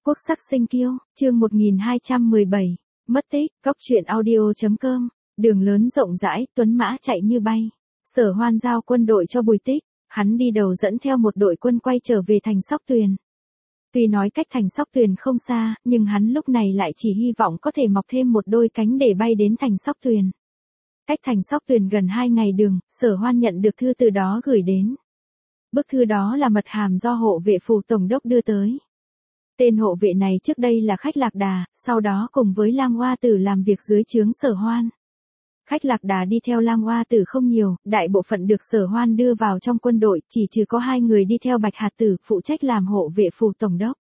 Quốc sắc sinh kiêu, chương 1217, mất tích, góc truyện audio.com, đường lớn rộng rãi, tuấn mã chạy như bay. Sở Hoan giao quân đội cho Bùi Tích, hắn đi đầu dẫn theo một đội quân quay trở về thành Sóc Tuyền. Tuy nói cách thành Sóc Tuyền không xa, nhưng hắn lúc này lại chỉ hy vọng có thể mọc thêm một đôi cánh để bay đến thành Sóc Tuyền. Cách thành Sóc Tuyền gần 2 ngày đường, Sở Hoan nhận được thư từ đó gửi đến. Bức thư đó là mật hàm do hộ vệ phủ tổng đốc đưa tới. Tên hộ vệ này trước đây là Khách Lạc Đà, sau đó cùng với Lang Hoa Tử làm việc dưới trướng Sở Hoan. Khách Lạc Đà đi theo Lang Hoa Tử không nhiều, đại bộ phận được Sở Hoan đưa vào trong quân đội, chỉ trừ có 2 người đi theo Bạch Hạt Tử, phụ trách làm hộ vệ phủ tổng đốc.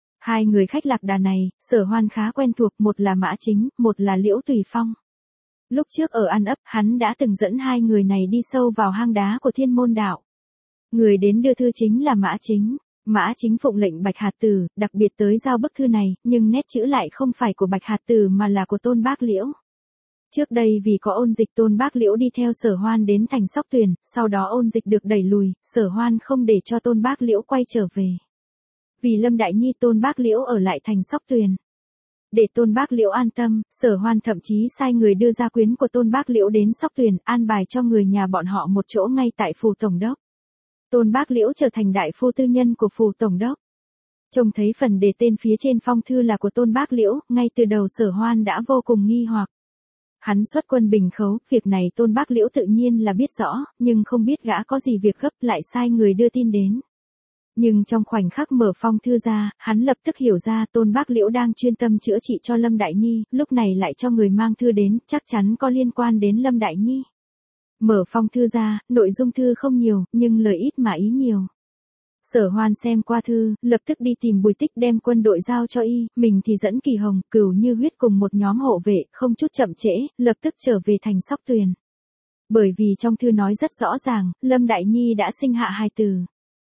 2 người Khách Lạc Đà này, Sở Hoan khá quen thuộc, một là Mã Chính, một là Liễu Tùy Phong. Lúc trước ở An Ấp, hắn đã từng dẫn 2 người này đi sâu vào hang đá của Thiên Môn Đạo. Người đến đưa thư chính là Mã Chính. Mã Chính phụng lệnh Bạch Hạt Tử, đặc biệt tới giao bức thư này, nhưng nét chữ lại không phải của Bạch Hạt Tử mà là của Tôn Bác Liễu. Trước đây vì có ôn dịch Tôn Bác Liễu đi theo Sở Hoan đến thành Sóc Tuyền, sau đó ôn dịch được đẩy lùi, Sở Hoan không để cho Tôn Bác Liễu quay trở về. Vì Lâm Đại Nhi Tôn Bác Liễu ở lại thành Sóc Tuyền. Để Tôn Bác Liễu an tâm, Sở Hoan thậm chí sai người đưa gia quyến của Tôn Bác Liễu đến Sóc Tuyền, an bài cho người nhà bọn họ một chỗ ngay tại phủ tổng đốc. Tôn Bác Liễu trở thành đại phu tư nhân của phủ tổng đốc. Trông thấy phần đề tên phía trên phong thư là của Tôn Bác Liễu, ngay từ đầu Sở Hoan đã vô cùng nghi hoặc. Hắn xuất quân Bình Khấu, việc này Tôn Bác Liễu tự nhiên là biết rõ, nhưng không biết gã có gì việc gấp lại sai người đưa tin đến. Nhưng trong khoảnh khắc mở phong thư ra, hắn lập tức hiểu ra Tôn Bác Liễu đang chuyên tâm chữa trị cho Lâm Đại Nhi, lúc này lại cho người mang thư đến, chắc chắn có liên quan đến Lâm Đại Nhi. Mở phong thư ra, nội dung thư không nhiều, nhưng lời ít mà ý nhiều. Sở Hoan xem qua thư, lập tức đi tìm Bùi Tích đem quân đội giao cho y, mình thì dẫn Kỳ Hồng, Cửu Như Huyết cùng một nhóm hộ vệ, không chút chậm trễ, lập tức trở về thành Sóc Tuyền. Bởi vì trong thư nói rất rõ ràng, Lâm Đại Nhi đã sinh hạ hài tử.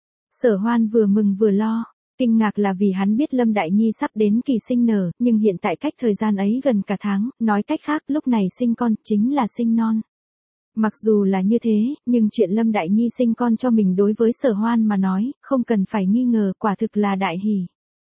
Sở Hoan vừa mừng vừa lo, kinh ngạc là vì hắn biết Lâm Đại Nhi sắp đến kỳ sinh nở, nhưng hiện tại cách thời gian ấy gần cả tháng, nói cách khác lúc này sinh con, chính là sinh non. Mặc dù là như thế, nhưng chuyện Lâm Đại Nhi sinh con cho mình đối với Sở Hoan mà nói, không cần phải nghi ngờ, quả thực là đại hỷ.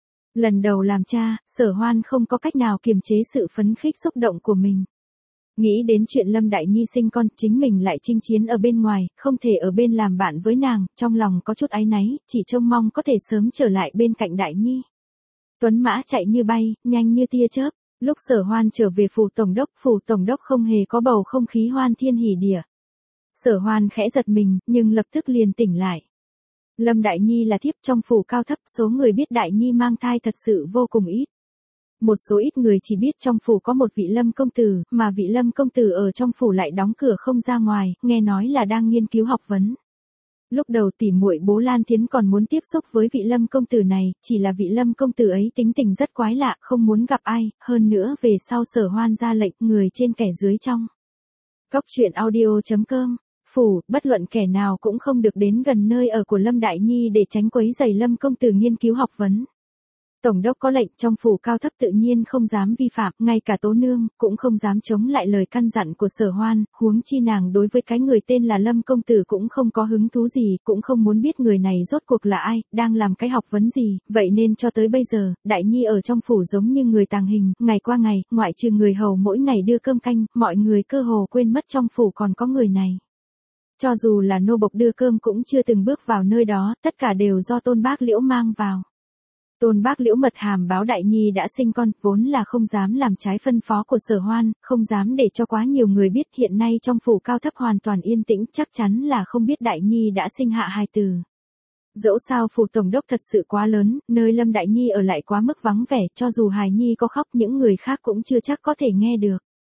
Lần đầu làm cha, Sở Hoan không có cách nào kiềm chế sự phấn khích xúc động của mình. Nghĩ đến chuyện Lâm Đại Nhi sinh con, chính mình lại chinh chiến ở bên ngoài, không thể ở bên làm bạn với nàng, trong lòng có chút áy náy, chỉ trông mong có thể sớm trở lại bên cạnh Đại Nhi. Tuấn mã chạy như bay, nhanh như tia chớp. Lúc Sở Hoan trở về phủ tổng đốc không hề có bầu không khí hoan thiên hỉ địa. Sở Hoan khẽ giật mình, nhưng lập tức liền tỉnh lại. Lâm Đại Nhi là thiếp trong phủ cao thấp, số người biết Đại Nhi mang thai thật sự vô cùng ít. Một số ít người chỉ biết trong phủ có một vị Lâm công tử, mà vị Lâm công tử ở trong phủ lại đóng cửa không ra ngoài, nghe nói là đang nghiên cứu học vấn. Lúc đầu tỉ muội Bố Lan Thiến còn muốn tiếp xúc với vị Lâm công tử này, chỉ là vị Lâm công tử ấy tính tình rất quái lạ, không muốn gặp ai, hơn nữa về sau Sở Hoan ra lệnh người trên kẻ dưới trong. Góc truyện audio.com, phủ, bất luận kẻ nào cũng không được đến gần nơi ở của Lâm Đại Nhi để tránh quấy rầy Lâm công tử nghiên cứu học vấn. Tổng đốc có lệnh, trong phủ cao thấp tự nhiên không dám vi phạm, ngay cả Tố Nương cũng không dám chống lại lời căn dặn của Sở Hoan, huống chi nàng đối với cái người tên là Lâm công tử cũng không có hứng thú gì, cũng không muốn biết người này rốt cuộc là ai, đang làm cái học vấn gì, vậy nên cho tới bây giờ, Đại Nhi ở trong phủ giống như người tàng hình, ngày qua ngày, ngoại trừ người hầu mỗi ngày đưa cơm canh, mọi người cơ hồ quên mất trong phủ còn có người này. Cho dù là nô bộc đưa cơm cũng chưa từng bước vào nơi đó, tất cả đều do Tôn Bác Liễu mang vào. Tôn Bác Liễu mật hàm báo Đại Nhi đã sinh con, vốn là không dám làm trái phân phó của Sở Hoan, không dám để cho quá nhiều người biết, hiện nay trong phủ cao thấp hoàn toàn yên tĩnh, chắc chắn là không biết Đại Nhi đã sinh hạ hài tử. Dẫu sao phủ tổng đốc thật sự quá lớn, nơi Lâm Đại Nhi ở lại quá mức vắng vẻ, cho dù hài nhi có khóc những người khác cũng chưa chắc có thể nghe được.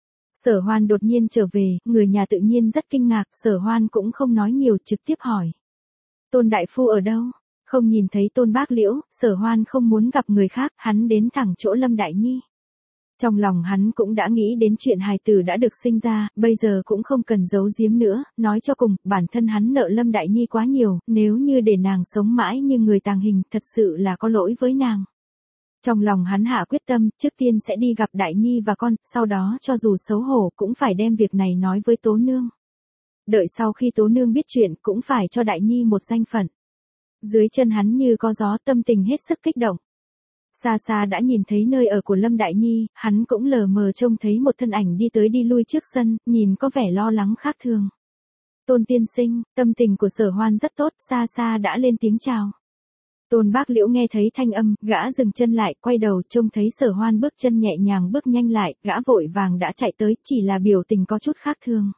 Sở Hoan đột nhiên trở về, người nhà tự nhiên rất kinh ngạc, Sở Hoan cũng không nói nhiều, trực tiếp hỏi. Tôn đại phu ở đâu? Không nhìn thấy Tôn Bác Liễu, Sở Hoan không muốn gặp người khác, hắn đến thẳng chỗ Lâm Đại Nhi. Trong lòng hắn cũng đã nghĩ đến chuyện hài tử đã được sinh ra, bây giờ cũng không cần giấu giếm nữa, nói cho cùng, bản thân hắn nợ Lâm Đại Nhi quá nhiều, nếu như để nàng sống mãi như người tàng hình, thật sự là có lỗi với nàng. Trong lòng hắn hạ quyết tâm, trước tiên sẽ đi gặp Đại Nhi và con, sau đó cho dù xấu hổ cũng phải đem việc này nói với Tố Nương. Đợi sau khi Tố Nương biết chuyện, cũng phải cho Đại Nhi một danh phận. Dưới chân hắn như có gió, tâm tình hết sức kích động. Xa xa đã nhìn thấy nơi ở của Lâm Đại Nhi, hắn cũng lờ mờ trông thấy một thân ảnh đi tới đi lui trước sân, nhìn có vẻ lo lắng khác thường. Tôn tiên sinh, tâm tình của Sở Hoan rất tốt, xa xa đã lên tiếng chào. Tôn Bác Liễu nghe thấy thanh âm, gã dừng chân lại, quay đầu trông thấy Sở Hoan bước chân nhẹ nhàng bước nhanh lại, gã vội vàng đã chạy tới, chỉ là biểu tình có chút khác thường.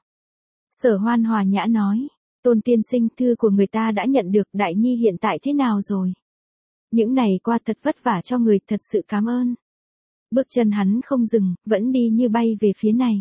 Sở Hoan hòa nhã nói, Tôn tiên sinh, thư của người ta đã nhận được, Đại Nhi hiện tại thế nào rồi? Những này qua thật vất vả cho người, thật sự cảm ơn. Bước chân hắn không dừng, vẫn đi như bay về phía này.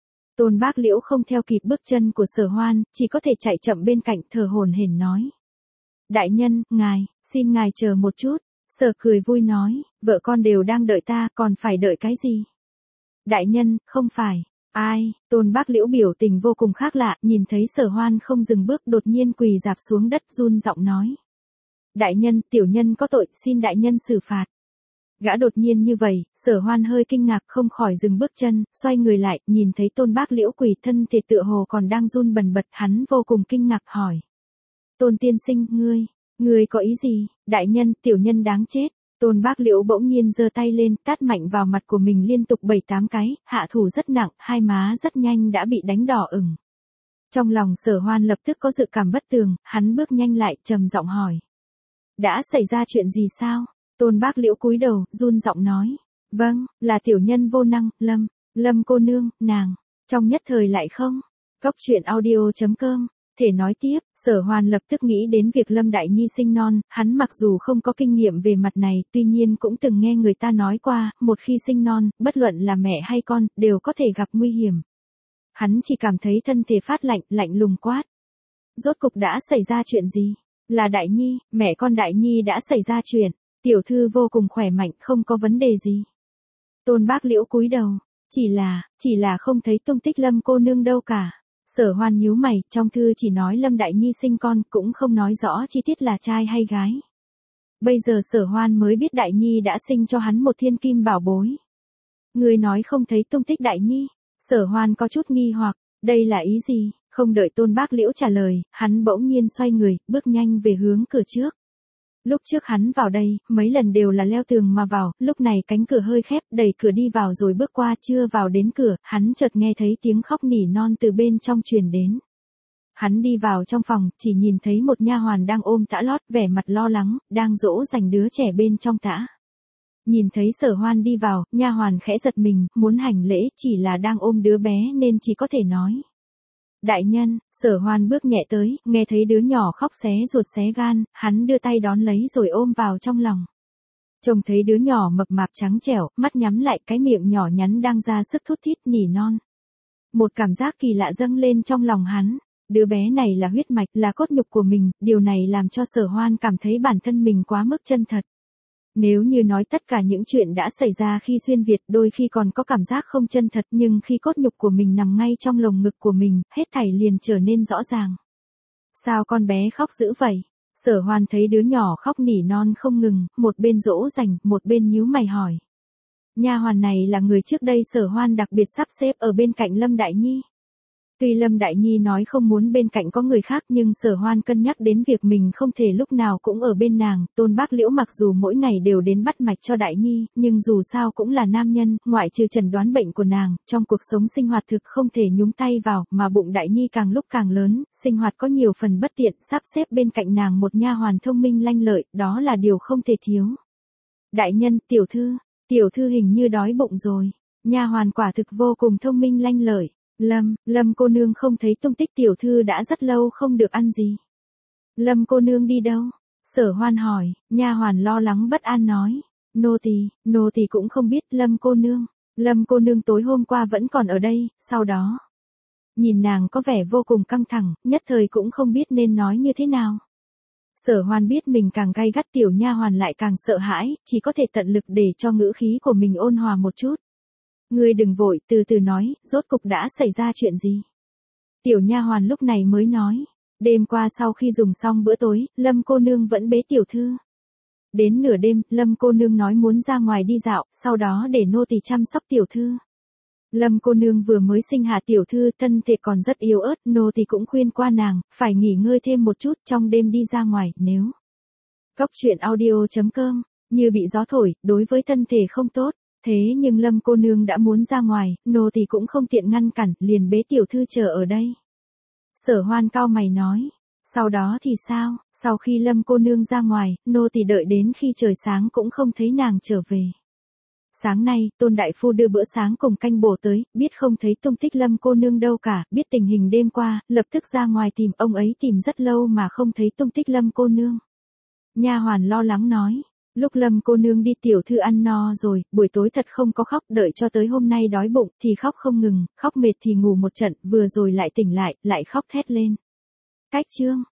Tôn Bác Liễu không theo kịp bước chân của Sở Hoan, chỉ có thể chạy chậm bên cạnh, thở hổn hển nói. Đại nhân, ngài, xin ngài chờ một chút. Sở cười vui nói, vợ con đều đang đợi ta, còn phải đợi cái gì? Đại nhân, không phải. Ai? Tôn Bác Liễu biểu tình vô cùng khác lạ, nhìn thấy Sở Hoan không dừng bước, đột nhiên quỳ rạp xuống đất run giọng nói. Đại nhân, tiểu nhân có tội, xin đại nhân xử phạt. Gã đột nhiên như vậy, Sở Hoan hơi kinh ngạc không khỏi dừng bước chân, xoay người lại, nhìn thấy Tôn Bác Liễu quỳ thân thể tựa hồ còn đang run bần bật, hắn vô cùng kinh ngạc hỏi. Tôn tiên sinh, ngươi có ý gì? Đại nhân, tiểu nhân đáng chết. Tôn Bác Liễu bỗng nhiên giơ tay lên, tát mạnh vào mặt của mình liên tục 7-8 cái, hạ thủ rất nặng, hai má rất nhanh đã bị đánh đỏ ửng. Trong lòng Sở Hoan lập tức có dự cảm bất tường, hắn bước nhanh lại, trầm giọng hỏi. Đã xảy ra chuyện gì sao? Tôn Bác Liễu cúi đầu, run giọng nói. Vâng, là tiểu nhân vô năng, Lâm cô nương, nàng. Trong nhất thời lại không. Cóc truyện audio.com. Thể nói tiếp, Sở Hoan lập tức nghĩ đến việc Lâm Đại Nhi sinh non, hắn mặc dù không có kinh nghiệm về mặt này, tuy nhiên cũng từng nghe người ta nói qua, một khi sinh non, bất luận là mẹ hay con, đều có thể gặp nguy hiểm. Hắn chỉ cảm thấy thân thể phát lạnh, lạnh lùng quát. Rốt cục đã xảy ra chuyện gì? Là Đại Nhi, mẹ con Đại Nhi đã xảy ra chuyện, tiểu thư vô cùng khỏe mạnh, không có vấn đề gì. Tôn Bác Liễu cúi đầu, chỉ là không thấy tung tích Lâm cô nương đâu cả. Sở Hoan nhíu mày, trong thư chỉ nói Lâm Đại Nhi sinh con, cũng không nói rõ chi tiết là trai hay gái. Bây giờ Sở Hoan mới biết Đại Nhi đã sinh cho hắn một thiên kim bảo bối. Người nói không thấy tung tích Đại Nhi. Sở Hoan có chút nghi hoặc, đây là ý gì? Không đợi Tôn Bác Liễu trả lời, hắn bỗng nhiên xoay người, bước nhanh về hướng cửa trước. Lúc trước hắn vào đây, mấy lần đều là leo tường mà vào, lúc này cánh cửa hơi khép, đẩy cửa đi vào rồi bước qua, chưa vào đến cửa, hắn chợt nghe thấy tiếng khóc nỉ non từ bên trong truyền đến. Hắn đi vào trong phòng, chỉ nhìn thấy một nha hoàn đang ôm tã lót, vẻ mặt lo lắng, đang dỗ dành đứa trẻ bên trong tã. Nhìn thấy Sở Hoan đi vào, nha hoàn khẽ giật mình, muốn hành lễ, chỉ là đang ôm đứa bé nên chỉ có thể nói. Đại nhân, Sở Hoan bước nhẹ tới, nghe thấy đứa nhỏ khóc xé ruột xé gan, hắn đưa tay đón lấy rồi ôm vào trong lòng. Trông thấy đứa nhỏ mập mạp trắng trẻo, mắt nhắm lại, cái miệng nhỏ nhắn đang ra sức thút thít nỉ non. Một cảm giác kỳ lạ dâng lên trong lòng hắn. Đứa bé này là huyết mạch, là cốt nhục của mình, điều này làm cho Sở Hoan cảm thấy bản thân mình quá mức chân thật. Nếu như nói tất cả những chuyện đã xảy ra khi xuyên Việt, đôi khi còn có cảm giác không chân thật, nhưng khi cốt nhục của mình nằm ngay trong lồng ngực của mình, hết thảy liền trở nên rõ ràng. Sao con bé khóc dữ vậy? Sở Hoan thấy đứa nhỏ khóc nỉ non không ngừng, một bên dỗ dành, một bên nhíu mày hỏi. Nha hoàn này là người trước đây Sở Hoan đặc biệt sắp xếp ở bên cạnh Lâm Đại Nhi. Tuy Lâm Đại Nhi nói không muốn bên cạnh có người khác, nhưng Sở Hoan cân nhắc đến việc mình không thể lúc nào cũng ở bên nàng. Tôn Bác Liễu mặc dù mỗi ngày đều đến bắt mạch cho Đại Nhi, nhưng dù sao cũng là nam nhân, ngoại trừ chẩn đoán bệnh của nàng, trong cuộc sống sinh hoạt thực không thể nhúng tay vào, mà bụng Đại Nhi càng lúc càng lớn, sinh hoạt có nhiều phần bất tiện, sắp xếp bên cạnh nàng một nha hoàn thông minh lanh lợi, đó là điều không thể thiếu. Đại nhân, tiểu thư hình như đói bụng rồi. Nha hoàn quả thực vô cùng thông minh lanh lợi. Lâm cô nương không thấy tung tích, tiểu thư đã rất lâu không được ăn gì. Lâm cô nương đi đâu? Sở Hoan hỏi, nha hoàn lo lắng bất an nói. Nô tỳ cũng không biết. Lâm cô nương tối hôm qua vẫn còn ở đây, sau đó. Nhìn nàng có vẻ vô cùng căng thẳng, nhất thời cũng không biết nên nói như thế nào. Sở Hoan biết mình càng gay gắt, tiểu nha hoàn lại càng sợ hãi, chỉ có thể tận lực để cho ngữ khí của mình ôn hòa một chút. Ngươi đừng vội, từ từ nói, rốt cục đã xảy ra chuyện gì? Tiểu nha hoàn lúc này mới nói, đêm qua sau khi dùng xong bữa tối, Lâm cô nương vẫn bế tiểu thư. Đến nửa đêm, Lâm cô nương nói muốn ra ngoài đi dạo, sau đó để nô tỳ chăm sóc tiểu thư. Lâm cô nương vừa mới sinh hạ tiểu thư, thân thể còn rất yếu ớt, nô tỳ cũng khuyên qua nàng, phải nghỉ ngơi thêm một chút, trong đêm đi ra ngoài, nếu. Cóc truyện audio.com như bị gió thổi, đối với thân thể không tốt. Thế nhưng Lâm cô nương đã muốn ra ngoài, nô tỳ cũng không tiện ngăn cản, liền bế tiểu thư chờ ở đây. Sở Hoan cau mày nói, sau đó thì sao, sau khi Lâm cô nương ra ngoài, nô tỳ đợi đến khi trời sáng cũng không thấy nàng trở về. Sáng nay, Tôn Đại Phu đưa bữa sáng cùng canh bổ tới, biết không thấy tung tích Lâm cô nương đâu cả, biết tình hình đêm qua, lập tức ra ngoài tìm, ông ấy tìm rất lâu mà không thấy tung tích Lâm cô nương. Nha hoàn lo lắng nói, lúc Lâm cô nương đi tiểu thư ăn no rồi, buổi tối thật không có khóc, đợi cho tới hôm nay đói bụng thì khóc không ngừng, khóc mệt thì ngủ một trận, vừa rồi lại tỉnh lại, lại khóc thét lên. Cách chương